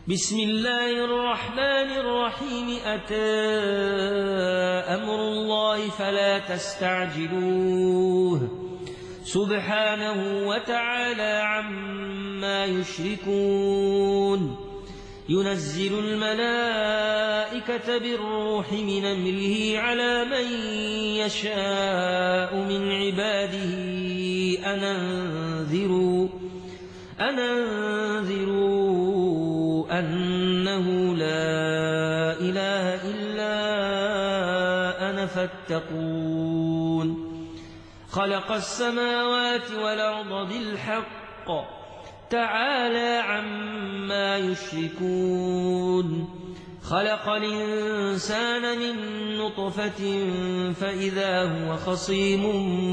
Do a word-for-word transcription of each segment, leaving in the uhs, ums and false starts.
بسم الله الرحمن الرحيم أتى أمر الله فلا تستعجلوه سبحانه وتعالى عما يشركون ينزل الملائكة بالروح من أمره على من يشاء من عباده أن أنذروا أن أنذروا أنه لا إله إلا أنا فاتقون خلق السماوات والأرض بالحق تعالى عما يشركون خلق الإنسان من نطفة فإذا هو خصيم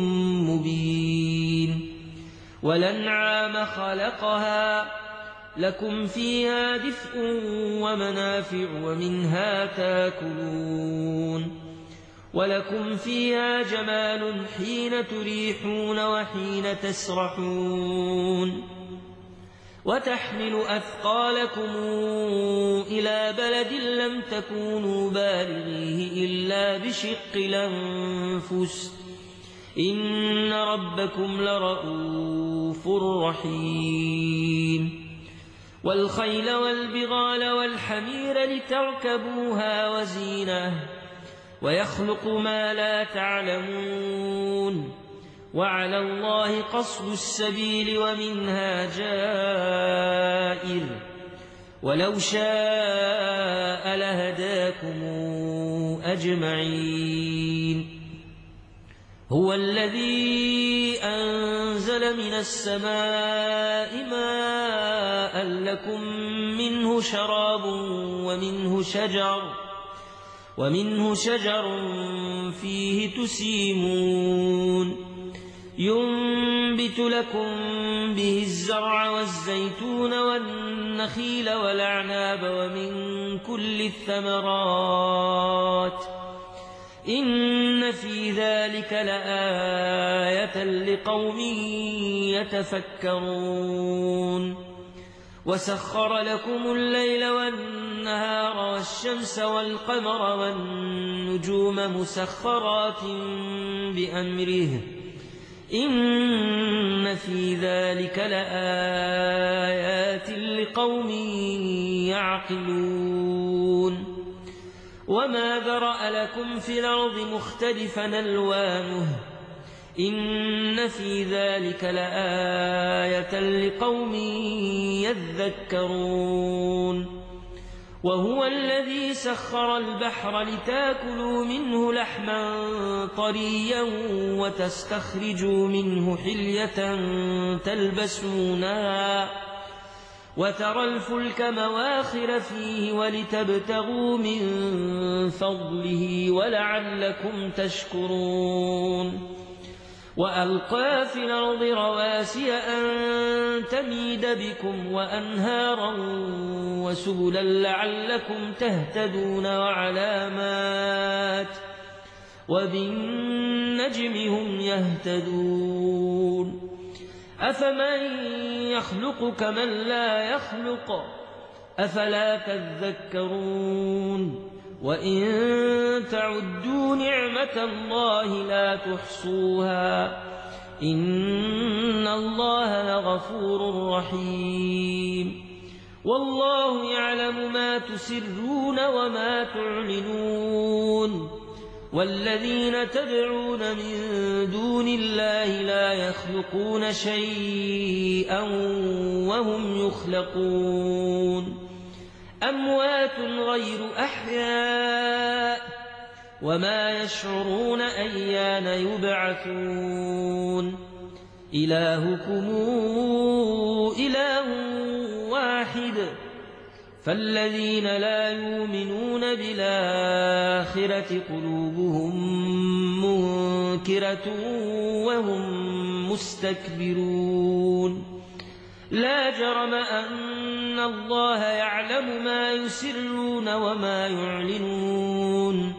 مبين والأنعام خلقها لكم فيها دفء ومنافع ومنها تاكلون ولكم فيها جمال حين تريحون وحين تسرحون وتحمل أثقالكم إلى بلد لم تكونوا بالغيه إلا بشق الأنفس إن ربكم لرؤوف رحيم والخيل والبغال والحمير لتركبوها وزينة ويخلق ما لا تعلمون وعلى الله قصد السبيل ومنها جائر ولو شاء لهداكم أجمعين هو الذي أنزل من السماء ماء لكم منه شراب ومنه شجر ومنه شجر فيه تسيمون ينبت لكم به الزرع والزيتون والنخيل والأعناب ومن كل الثمرات إن في ذلك لآية لقوم يتفكرون وسخر لكم الليل والنهار والشمس والقمر والنجوم مسخرات بأمره إن في ذلك لآيات لقوم يعقلون وما ذرأ لكم في الأرض مختلفا ألوانه إن في ذلك لآية لقوم يذكرون وهو الذي سخر البحر لتاكلوا منه لحما طريا وتستخرجوا منه حلية تلبسونها وترى الفلك مواخر فيه ولتبتغوا من فضله ولعلكم تشكرون وألقى في الأرض رواسي أن تميد بكم وأنهارا وسبلا لعلكم تهتدون وعلامات وبالنجم هم يهتدون أفمن يخلق كمن لا يخلق أفلا تذكرون وإن تعدوا نعمة الله لا تحصوها إن الله لغفور رحيم والله يعلم ما تسرون وما تعلنون والذين تدعون من دون الله لا يخلقون شيئا وهم يخلقون أموات غير أحياء وما يشعرون أيان يبعثون إلهكم إله واحد فالذين لا يؤمنون بالآخرة قلوبهم منكرة وهم مستكبرون لا جرم أن الله يعلم ما يسرون وما يعلنون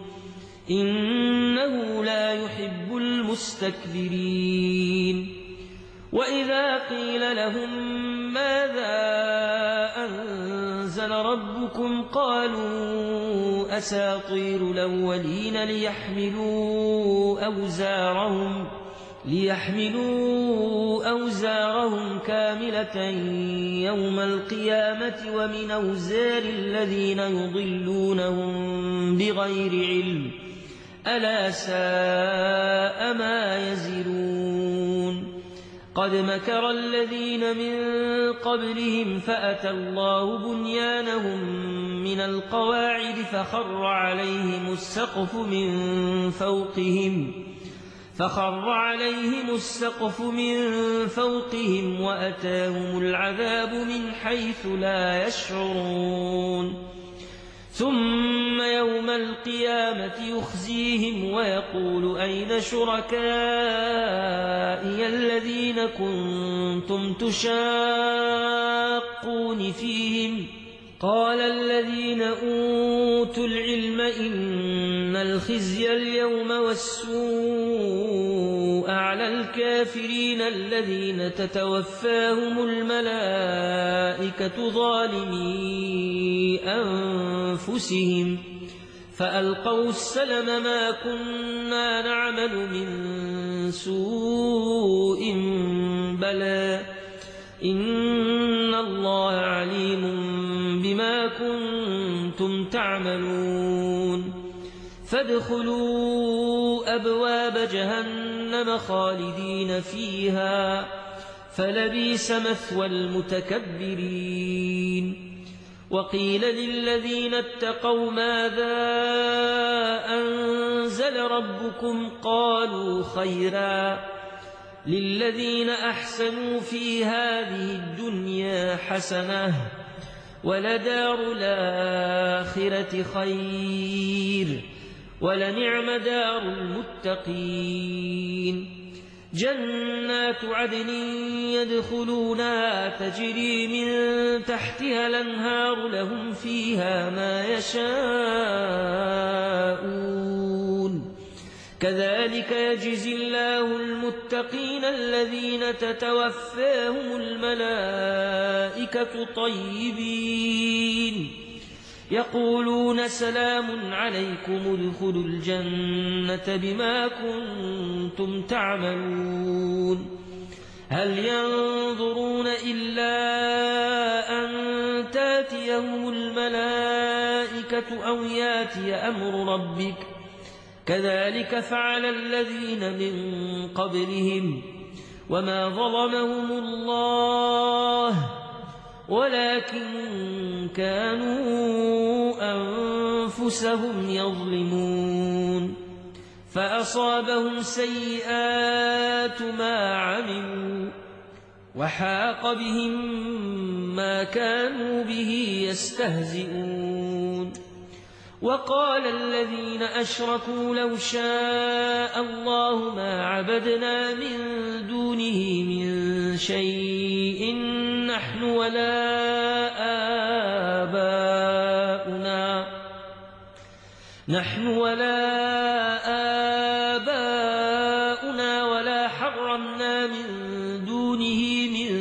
إنه لا يحب المستكبرين وإذا قيل لهم ماذا أنزل أذن ربكم قالوا أساطير الأولين ليحملوا أوزارهم ليحملوا أوزارهم كاملة يوم القيامة ومن أوزار الذين يضلونهم بغير علم ألا ساء ما يزرون قد مكر الذين من قبلهم فأتى الله بنيانهم من القواعد فخر عليهم السقف من فوقهم فخر عليهم السقف من فوقهم وأتاهم العذاب من حيث لا يشعرون ثم يوم القيامة يخزيهم ويقول أين شركائي الذين كنتم تشاقون فيهم قال الذين أوتوا العلم إن الخزي اليوم والسوء على الكافرين الذين تتوفاهم الملائكة ظالمي أنفسهم فألقوا السلم ما كنا نعمل من سوء بلى إن الله عليم بما كنتم تعملون فادخلوا أبواب جهنم خالدين فيها فلبئس مثوى المتكبرين وقيل للذين اتقوا ماذا أنزل ربكم قالوا خيرا للذين أحسنوا في هذه الدنيا حسنة ولدار الآخرة خير ولنعم دار المتقين جنات عدن يدخلونها تجري من تحتها الأنهار لهم فيها ما يشاءون كذلك يجزي الله المتقين الذين تتوفاهم الملائكة طيبين يقولون سلام عليكم ادخلوا الجنة بما كنتم تعملون هل ينظرون إلا أن تاتيهم الملائكة أو ياتي أمر ربك كذلك فعل الذين من قبلهم وما ظلمهم الله ولكن كانوا أنفسهم يظلمون فأصابهم سيئات ما عملوا وحاق بهم ما كانوا به يستهزئون وقال الذين أشركوا لو شاء الله ما عبدنا من دونه من شيء نحن ولا آباؤنا نحن ولا آباؤنا ولا حرمنا من دونه من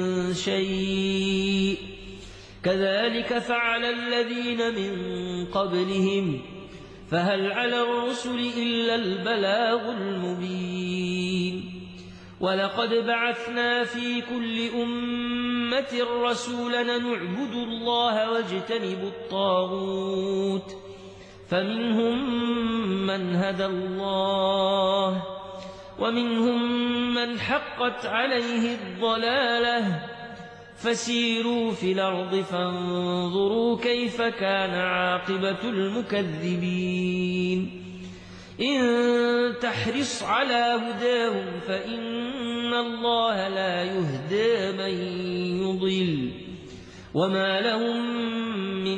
شيء كذلك فعل الذين من قبلهم فهل على الرسل إلا البلاغ المبين ولقد بعثنا في كل أمة رسولا نعبد الله واجتنب الطاغوت فمنهم من هدى الله ومنهم من حقت عليه الضلالة فسيروا في الأرض فانظروا كيف كان عاقبة المكذبين إن تحرص على هداهم فإن الله لا يهدى من يضل وما لهم من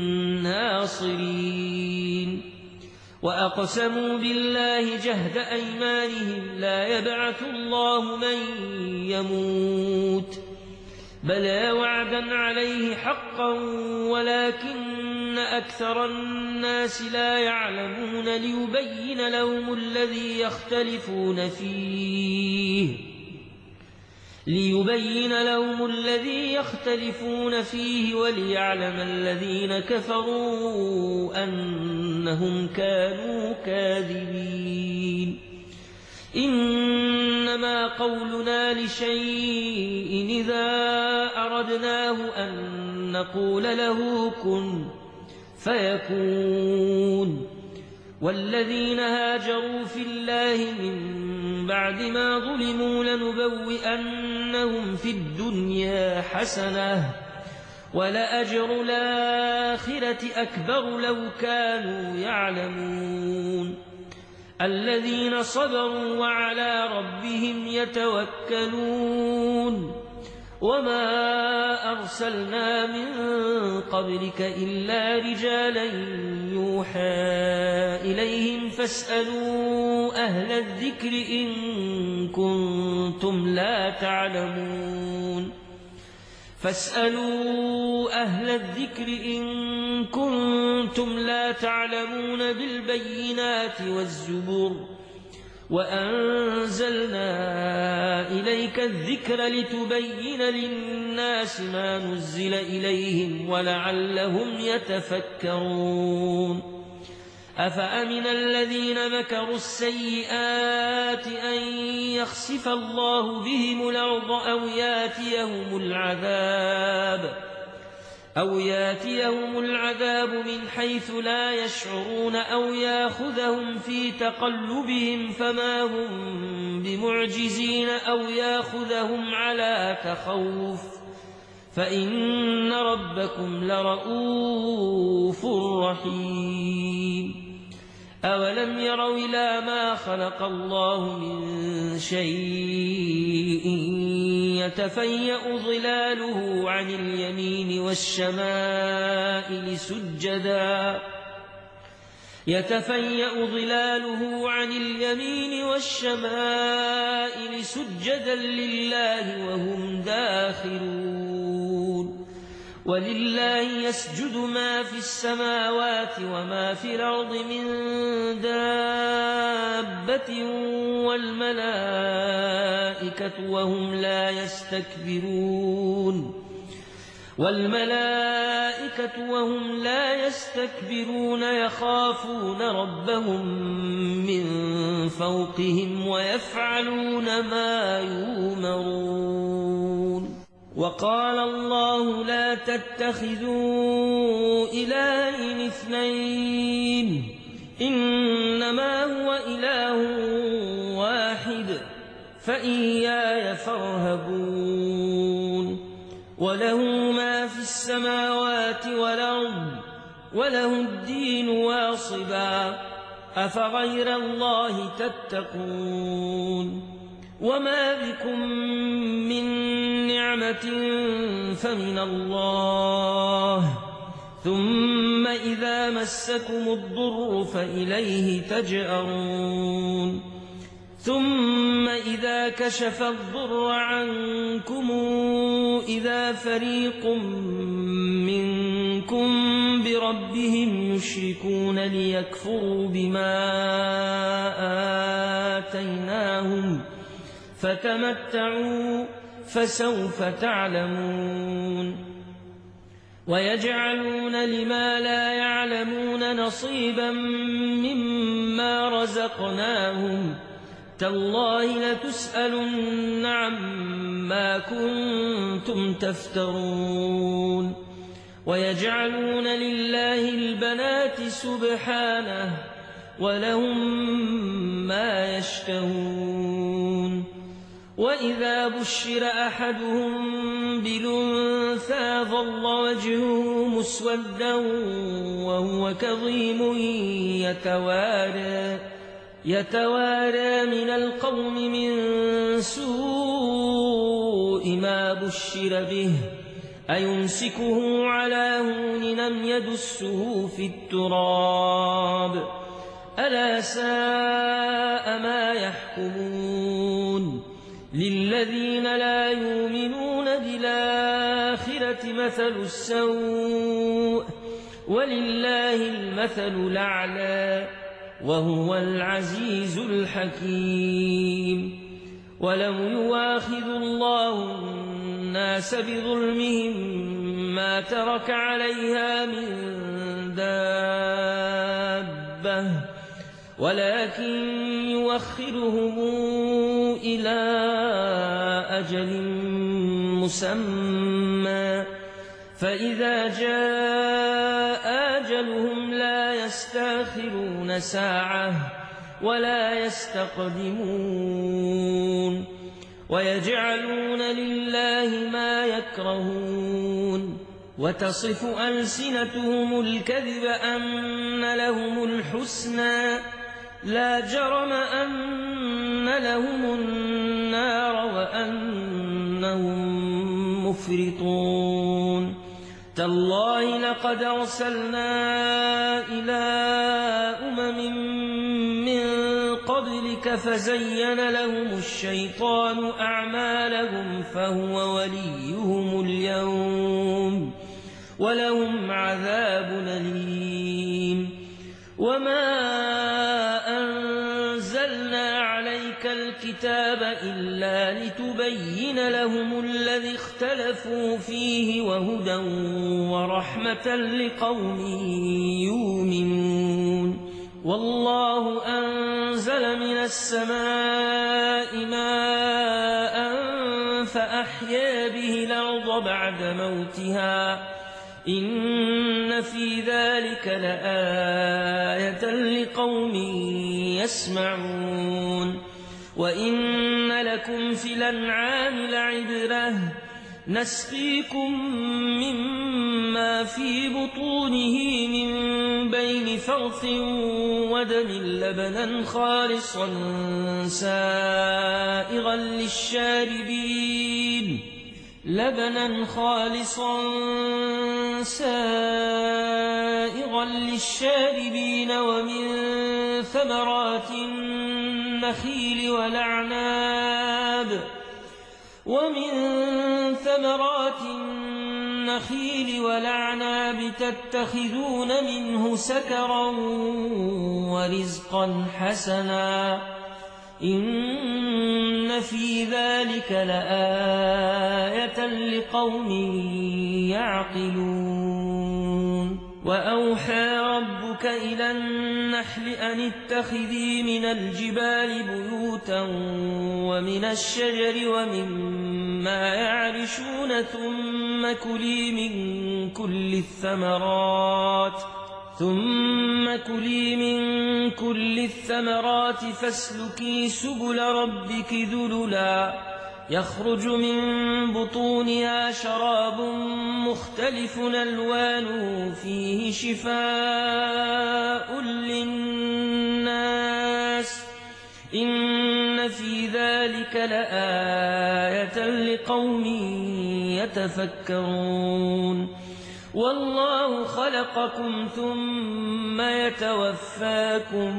ناصرين وأقسموا بالله جهد أيمانهم لا يبعث الله من يموت بلى وعدا عليه حقا ولكن أكثر الناس لا يعلمون ليبين لهم الذي يختلفون فيه ليبين لهم الذي يختلفون فيه وليعلم الذين كفروا أنهم كانوا كاذبين إنما قولنا لشيء إذا أردناه أن نقول له كن فيكون والذين هاجروا في الله من بعد ما ظلموا لنبوئنهم في الدنيا حسنة ولأجر الآخرة أكبر لو كانوا يعلمون الذين صبروا وعلى ربهم يتوكلون وما أرسلنا من قبلك إلا رجالا يوحى إليهم فاسألوا أهل الذكر إن كنتم لا تعلمون فاسألوا أهل الذكر إن كنتم لا تعلمون بالبينات والزبر وأنزلنا إليك الذكر لتبين للناس ما نزل إليهم ولعلهم يتفكرون أفأمن الذين مكروا السيئات أن يخسف الله بهم الأرض أو ياتيهم العذاب أو ياتيهم العذاب من حيث لا يشعرون أو ياخذهم في تقلبهم فما هم بمعجزين أو ياخذهم على تخوف فإن ربكم لرؤوف رحيم أولم يروا إلى ما خلق الله من شيء يتفيأ ظلاله عن اليمين والشمائل سجدا يتفيأ ظلاله عن اليمين والشمائل سجدا لله وهم داخرون ولله يسجد ما في السماوات وما في الأرض من دابة والملائكة وهم لا يستكبرون والملائكة وهم لا يستكبرون يخافون ربهم من فوقهم ويفعلون ما يؤمرون وقال الله لا تتخذوا إلهين اثنين إنما هو إله واحد فإياي فارهبون وله ما في السماوات والأرض وله الدين واصبا أفغير الله تتقون وما بكم من نعمة فمن الله ثم إذا مسكم الضر فإليه تجأرون ثم إذا كشف الضر عنكم إذا فريق منكم بربهم يشركون ليكفروا بما آتيناهم فتمتعوا فسوف تعلمون ويجعلون لما لا يعلمون نصيبا مما رزقناهم تالله لتسألن عما كنتم تفترون ويجعلون لله البنات سبحانه ولهم ما يشتهون وإذا بشر أحدهم بالأنثى ظل وجهه مسودا وهو كظيم يتوارى يتوارى من القوم من سوء ما بشر به أيمسكه على هون لم يدسه في التراب ألا ساء ما يحكمون للذين لا يؤمنون بالآخرة مثل السوء ولله المثل الأعلى وهو العزيز الحكيم ولو يواخذ الله الناس بظلمهم ما ترك عليها من دابة ولكن يوخرهم إلى أجل مسمى فإذا جاء أجلهم لا يستأخرون ساعة ولا يستقدمون ويجعلون لله ما يكرهون وتصف ألسنتهم الكذب أن لهم الحسنى لا جرم أن لهم النار وأنهم مفرطون تالله لقد أرسلنا إلى أمم من قبلك فزين لهم الشيطان أعمالهم فهو وليهم اليوم ولهم عذاب أليم وما أنزلنا عليك الكتاب إلا لتبين لهم الذي اختلفوا فيه وهدى ورحمة لقوم يؤمنون والله أنزل من السماء ماء فأحيا به الأرض بعد موتها إن في ذلك لآية لقوم يسمعون وإن لكم في الأنعام لعبرة نسقيكم مما في بطونه من بين فرث ودم لبنا خالصا سائغا للشاربين لبنا خالصا سائغا للشاربين ومن ثمرات النخيل والأعناب ومن ثمرات النخيل والأعناب تتخذون منه سكرا ورزقا حسنا إن في ذلك لآية لقوم يعقلون وأوحى ربك إلى النحل أن اتخذي من الجبال بيوتا ومن الشجر ومما يعرشون ثم كلي من كل الثمرات ثم كلي من كل الثمرات فاسلكي سبل ربك ذللا يخرج من بطونها شراب مختلف ألوانه فيه شفاء للناس إن في ذلك لآية لقوم يتفكرون والله خلقكم ثم يتوفاكم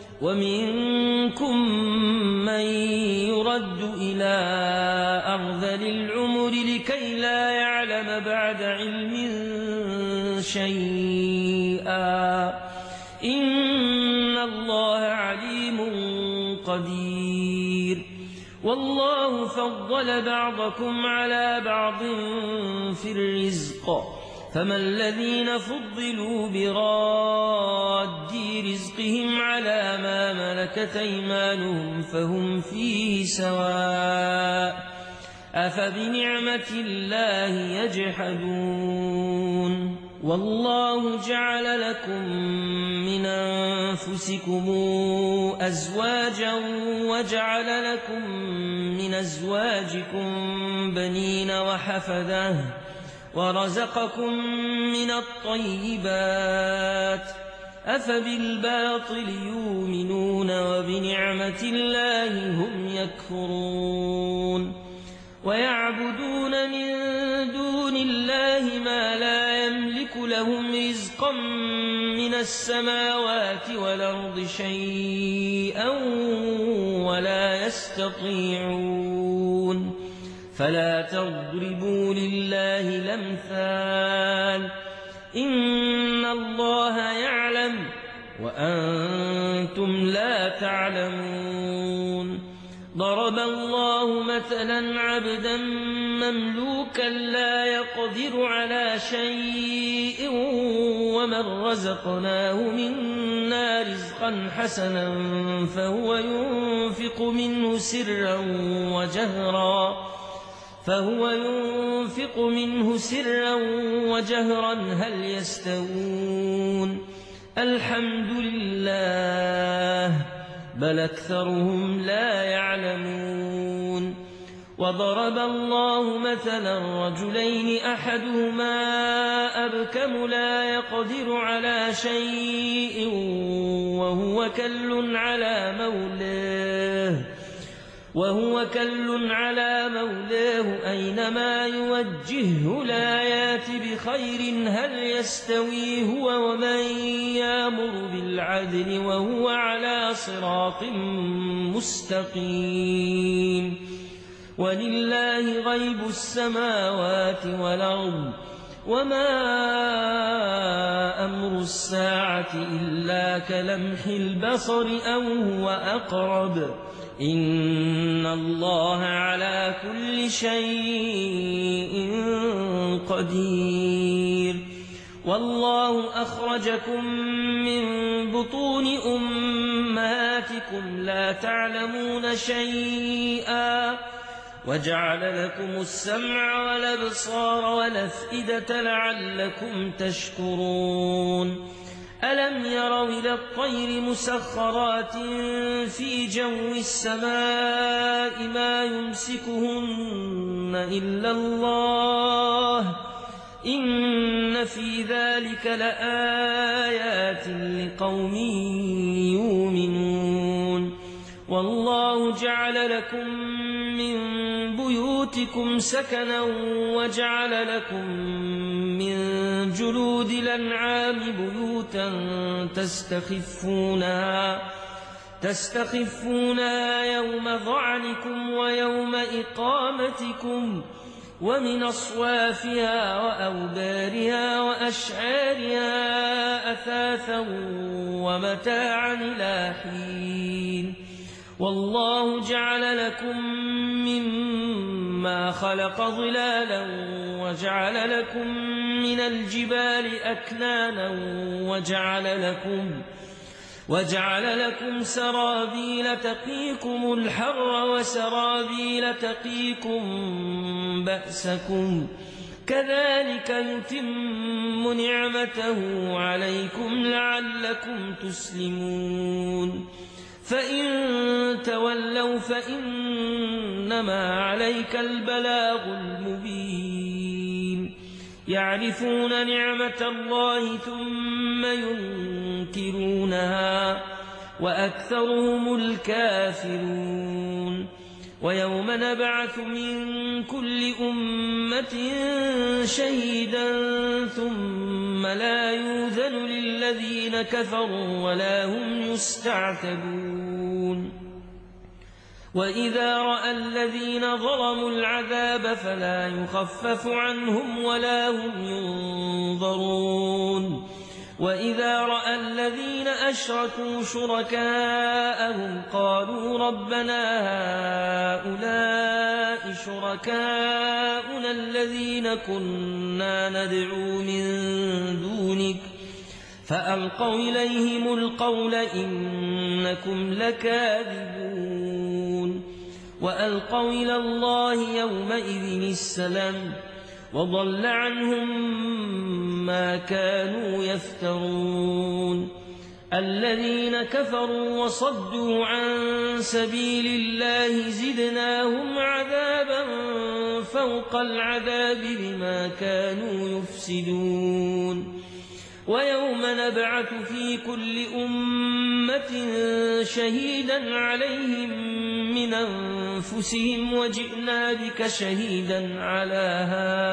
ومنكم من يرد إلى أرذل العمر لكي لا يعلم بعد علم شيئا إن الله عليم قدير والله فضل بعضكم على بعض في الرزق فما الذين فضلوا براد رزقهم على ما ملكت أيمانهم فهم فيه سواء أفبنعمة الله يجحدون والله جعل لكم من أنفسكم أزواجا وجعل لكم من أزواجكم بنين وحفدة ورزقكم من الطيبات أفبالباطل يؤمنون وبنعمة الله هم يكفرون ويعبدون من دون الله ما لا يملك لهم رزقا من السماوات والأرض شيئا ولا يستطيعون فلا تضربوا لله الأمثال إن الله يعلم وأنتم لا تعلمون ضرب الله مثلا عبدا مملوكا لا يقدر على شيء ومن رزقناه منا رزقا حسنا فهو ينفق منه سرا وجهرا فهو ينفق منه سرا وجهرا هل يستوون الحمد لله بل أكثرهم لا يعلمون وضرب الله مثلا رجلين أحدهما أبكم لا يقدر على شيء وهو كل على مولاه وهو كل على مولاه أينما يوجهه لا يات بخير هل يستوي هو ومن يأمر بالعدل وهو على صراط مستقيم ولله غيب السماوات والأرض وما أمر الساعة إلا كلمح البصر أو هو أقرب إن الله على كل شيء قدير والله أخرجكم من بطون أمهاتكم لا تعلمون شيئا وجعل لكم السمع والأبصار والأفئدة لعلكم تشكرون ألم يروا إلى الطير مسخرات في جو السماء ما يمسكهن إلا الله إن في ذلك لآيات لقوم يؤمنون والله جعل لكم من بيوتكم سكنا وجعل لكم من جلود الأنعام بيوتا تستخفونها تستخفونها يوم ظعنكم ويوم إقامتكم ومن أصوافها وأوبارها وأشعارها أثاثا ومتاعا إلى حين والله جعل لكم مما خلق ظلالا وجعل لكم من الجبال أكنانا وجعل لكم وجعل لكم سرابيل تقيكم الحر وسرابيل تقيكم بأسكم كذلك يتم نعمته عليكم لعلكم تسلمون فإن تولوا فإنما عليك البلاغ المبين يعرفون نعمة الله ثم ينكرونها وأكثرهم الكافرون ويوم نبعث من كل أمة شهيدا ثم لا يؤذن للذين كفروا ولا هم يستعتبون وإذا رأى الذين ظلموا العذاب فلا يخفف عنهم ولا هم ينظرون وإذا رأى الذين أشركوا شركاءهم قالوا ربنا هؤلاء شركاؤنا الذين كنا ندعو من دونك فألقوا إليهم القول إنكم لكاذبون وألقوا إلى الله يومئذ السلام وضل عنهم ما كانوا يفترون الذين كفروا وصدوا عن سبيل الله زدناهم عذابا فوق العذاب بما كانوا يفسدون ويوم نبعث في كل أمة شهيدا عليهم من أنفسهم وجئنا بك شهيدا على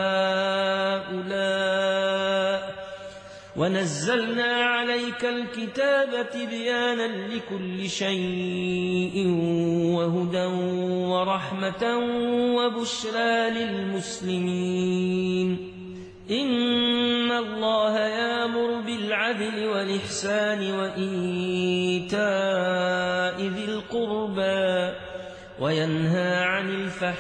هؤلاء ونزلنا عليك الكتاب تبيانا لكل شيء وهدى ورحمة وبشرى للمسلمين إن الله يأمر بالعدل والإحسان وإيتاء ذي القربى وينهى عن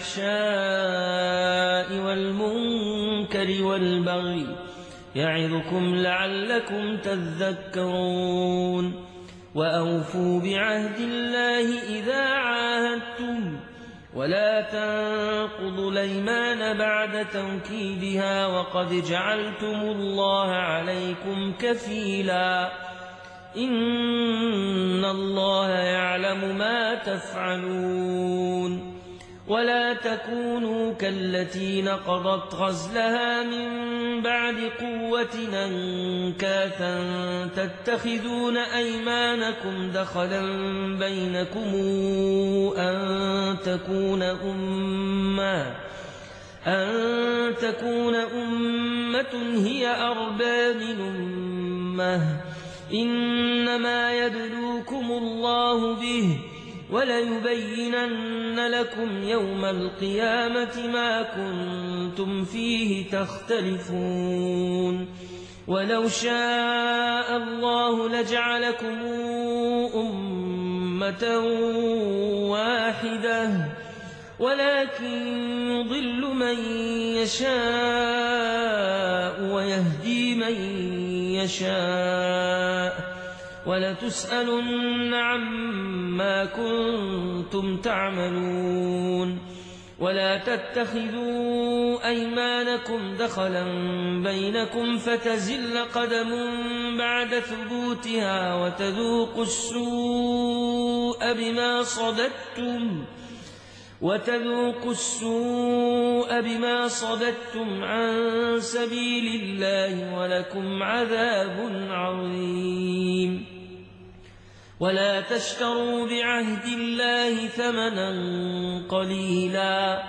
الفحشاء والمنكر والبغي يعظكم لعلكم تذكرون وأوفوا بعهد الله إذا عاهدتم ولا تنقضوا الأيمان بعد توكيدها وقد جعلتم الله عليكم كفيلا إن الله يعلم ما تفعلون ولا تكونوا كالتي نقضت غزلها من بعد قوة أنكاثا تتخذون أيمانكم دخلا بينكم أن تكون أمة أن تكون أمة هي أربى من أمة إنما يبلوكم الله به وليبينن لكم يوم القيامة ما كنتم فيه تختلفون ولو شاء الله لجعلكم أمة واحدة ولكن يضل من يشاء ويهدي من يشاء ولتسألن عما كنتم تعملون ولا تتخذوا أيمانكم دخلا بينكم فتزل قدم بعد ثبوتها وتذوقوا السوء بما صددتم وتذوقوا السوء بما صددتم عن سبيل الله ولكم عذاب عظيم ولا تشتروا بعهد الله ثمنا قليلا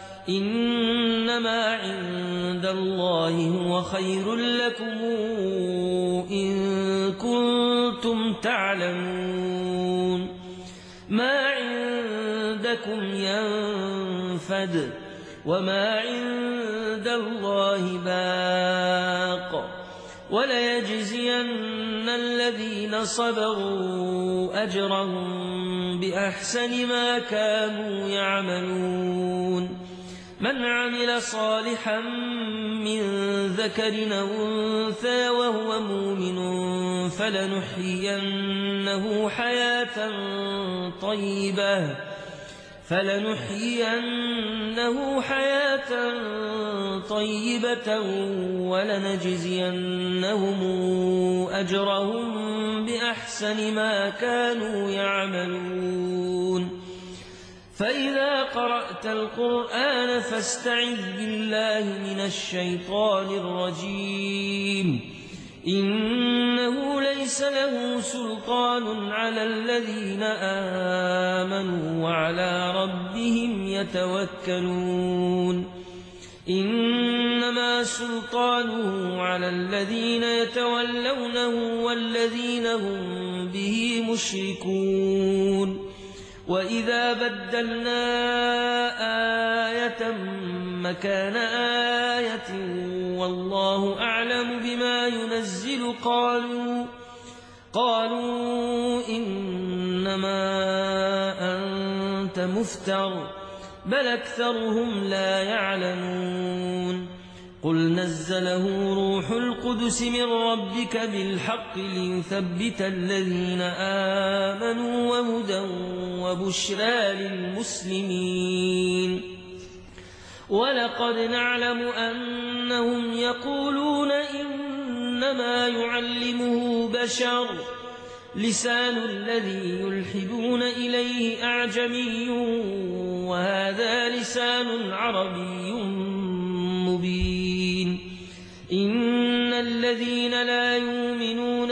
إنما عند الله هو خير لكم إن كنتم تعلمون ما عندكم ينفد وما عند الله باق وليجزين الذين صبروا أجرهم بأحسن ما كانوا يعملون من عمل صالحا من ذكر أو أنثى وهو مؤمن فلنحيينه حياة طيبة فلنحيينه حياة طيبة ولنجزينهم أجرهم بأحسن ما كانوا يعملون فإذا قرأت القرآن فاستعذ بالله من الشيطان الرجيم إنه ليس له سلطان على الذين آمنوا وعلى ربهم يتوكلون إنما سلطانه على الذين يتولونه والذين هم به مشركون وإذا بدلنا آية مكان آية والله أعلم بما ينزل قالوا قالوا إنما أنت مفتر بل أكثرهم لا يعلمون قل نزله روح القدس من ربك بالحق ليثبت الذين آمنوا وهدى وبشرى للمسلمين ولقد نعلم أنهم يقولون إنما يعلمه بشر لسان الذي يلحدون إليه أعجمي وهذا لسان عربي مبين إن الذين لا يؤمنون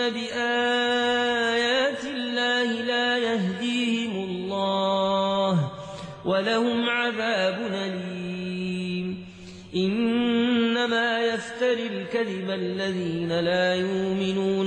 بآيات الله لا يهديهم الله ولهم عذاب أليم إنما يفتري الكذب الذين لا يؤمنون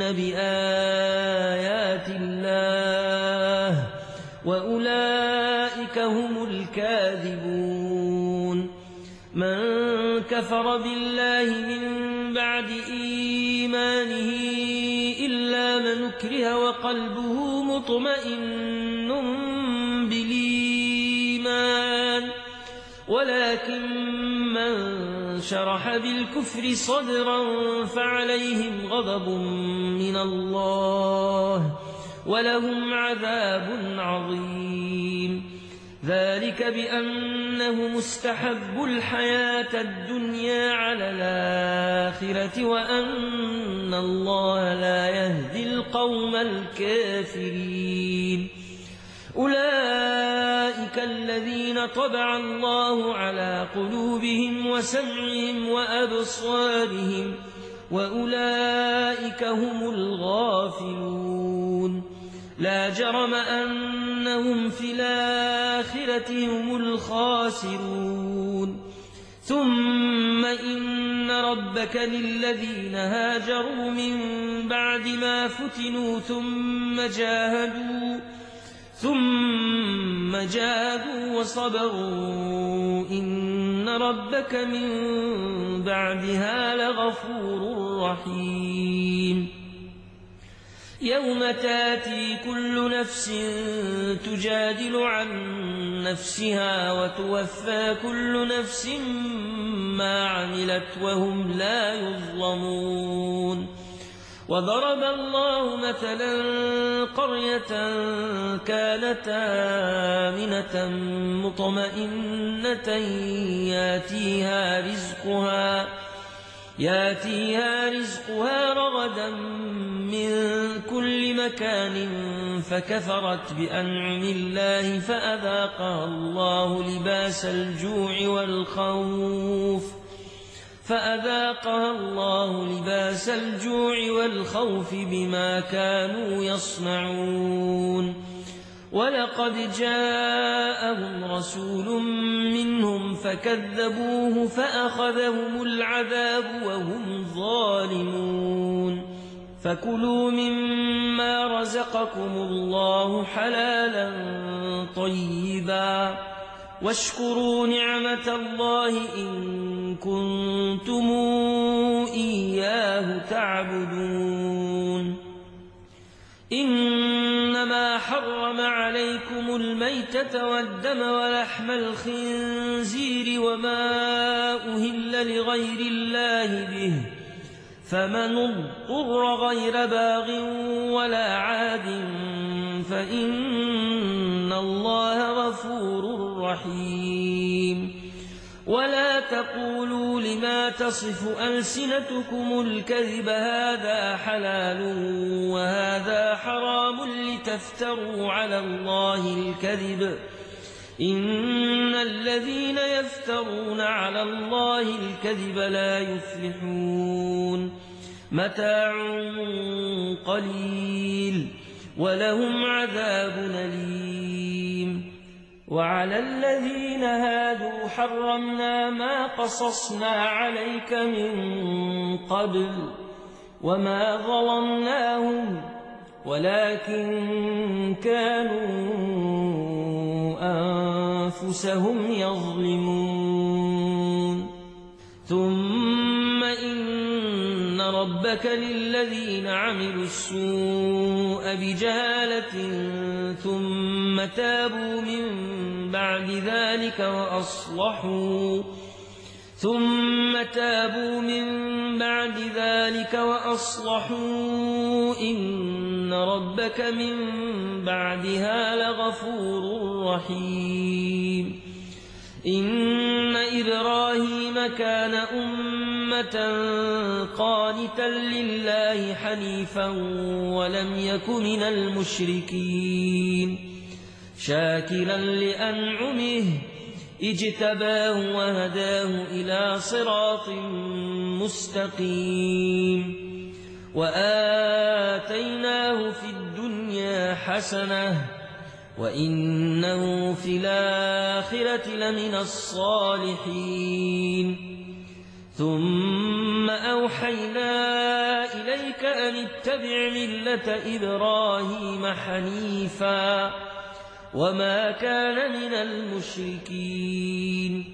بآيات الله وأولئك هم الكاذبون من كفر بالله من بعد إيمانه إلا من أكره وقلبه مطمئن بالإيمان الإيمان ولكن من شرح بالكفر صدرا فعليهم غضب من الله ولهم عذاب عظيم ذلك بأنه مستحب الحياة الدنيا على الآخرة وأن الله لا يهدي القوم الكافرين أولئك الذين طبع الله على قلوبهم وسمعهم وأبصارهم وأولئك هم الغافلون لا جرم أنهم في الآخرة هم الخاسرون ثم إن ربك للذين هاجروا من بعد ما فتنوا ثم جاهدوا ثم جاهدوا وصبروا إن ربك من بعدها لغفور رحيم يوم تاتي كل نفس تجادل عن نفسها وتوفى كل نفس ما عملت وهم لا يظلمون وضرب الله مثلا قرية كانت آمنة مطمئنة ياتيها رزقها ياتيها رزقها رغدا من كل مكان فكفرت بأنعم الله فأذاقها الله لباس الجوع والخوف فأذاقها الله لباس الجوع والخوف بما كانوا يصنعون ولقد جاءهم رسول منهم فكذبوه فأخذهم العذاب وهم ظالمون فكلوا مما رزقكم الله حلالا طيبا واشكروا نعمة الله إن كنتم إياه تعبدون إنما حرم عليكم الميتة والدم ولحم الخنزير وما أهل لغير الله به فمن اضطر غير باغ ولا عاد فإن الله غفور رحيم ولا تقولوا لما تصف ألسنتكم الكذب هذا حلال وهذا حرام لتفتروا على الله الكذب إن الذين يفترون على الله الكذب لا يفلحون متاع قليل ولهم عذاب أليم وعلى الذين هادوا حرمنا ما قصصنا عليك من قبل وما ظلمناهم ولكن كانوا أنفسهم يظلمون ثم إن ربك للذين عملوا السوء بجهالة ثم تابوا من بعد ذلك وأصلحوا ثم تابوا من بعد ذلك وأصلحوا إن ربك من بعدها لغفور رحيم إن إبراهيم كان أمة قانتا لله حنيفا ولم يك من المشركين شاكرا لأنعمه اجتباه وهداه إلى صراط مستقيم وآتيناه في الدنيا حسنة وإنه في الآخرة لمن الصالحين ثم أوحينا إليك أن اتبع ملة إبراهيم حنيفا وما كان من المشركين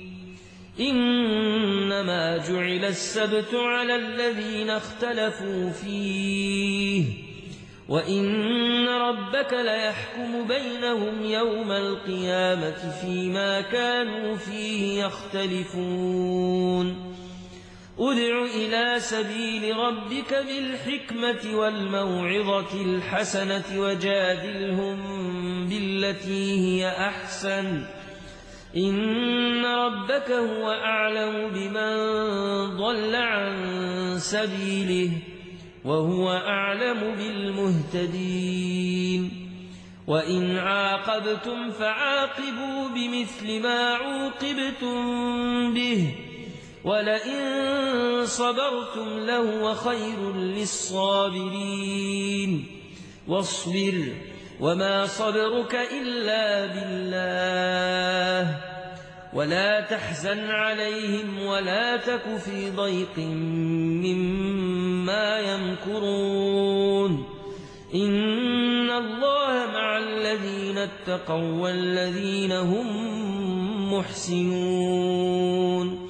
إنما جعل السبت على الذين اختلفوا فيه وإن ربك ليحكم بينهم يوم القيامة فيما كانوا فيه يختلفون ادع إلى سبيل ربك بالحكمة والموعظة الحسنة وجادلهم بالتي هي أحسن إن ربك هو أعلم بمن ضل عن سبيله وهو أعلم بالمهتدين وإن عاقبتم فعاقبوا بمثل ما عوقبتم به ولئن صبرتم لهو خير للصابرين واصبر وما صبرك إلا بالله ولا تحزن عليهم ولا تك في ضيق مما يمكرون إن الله مع الذين اتقوا والذين هم محسنون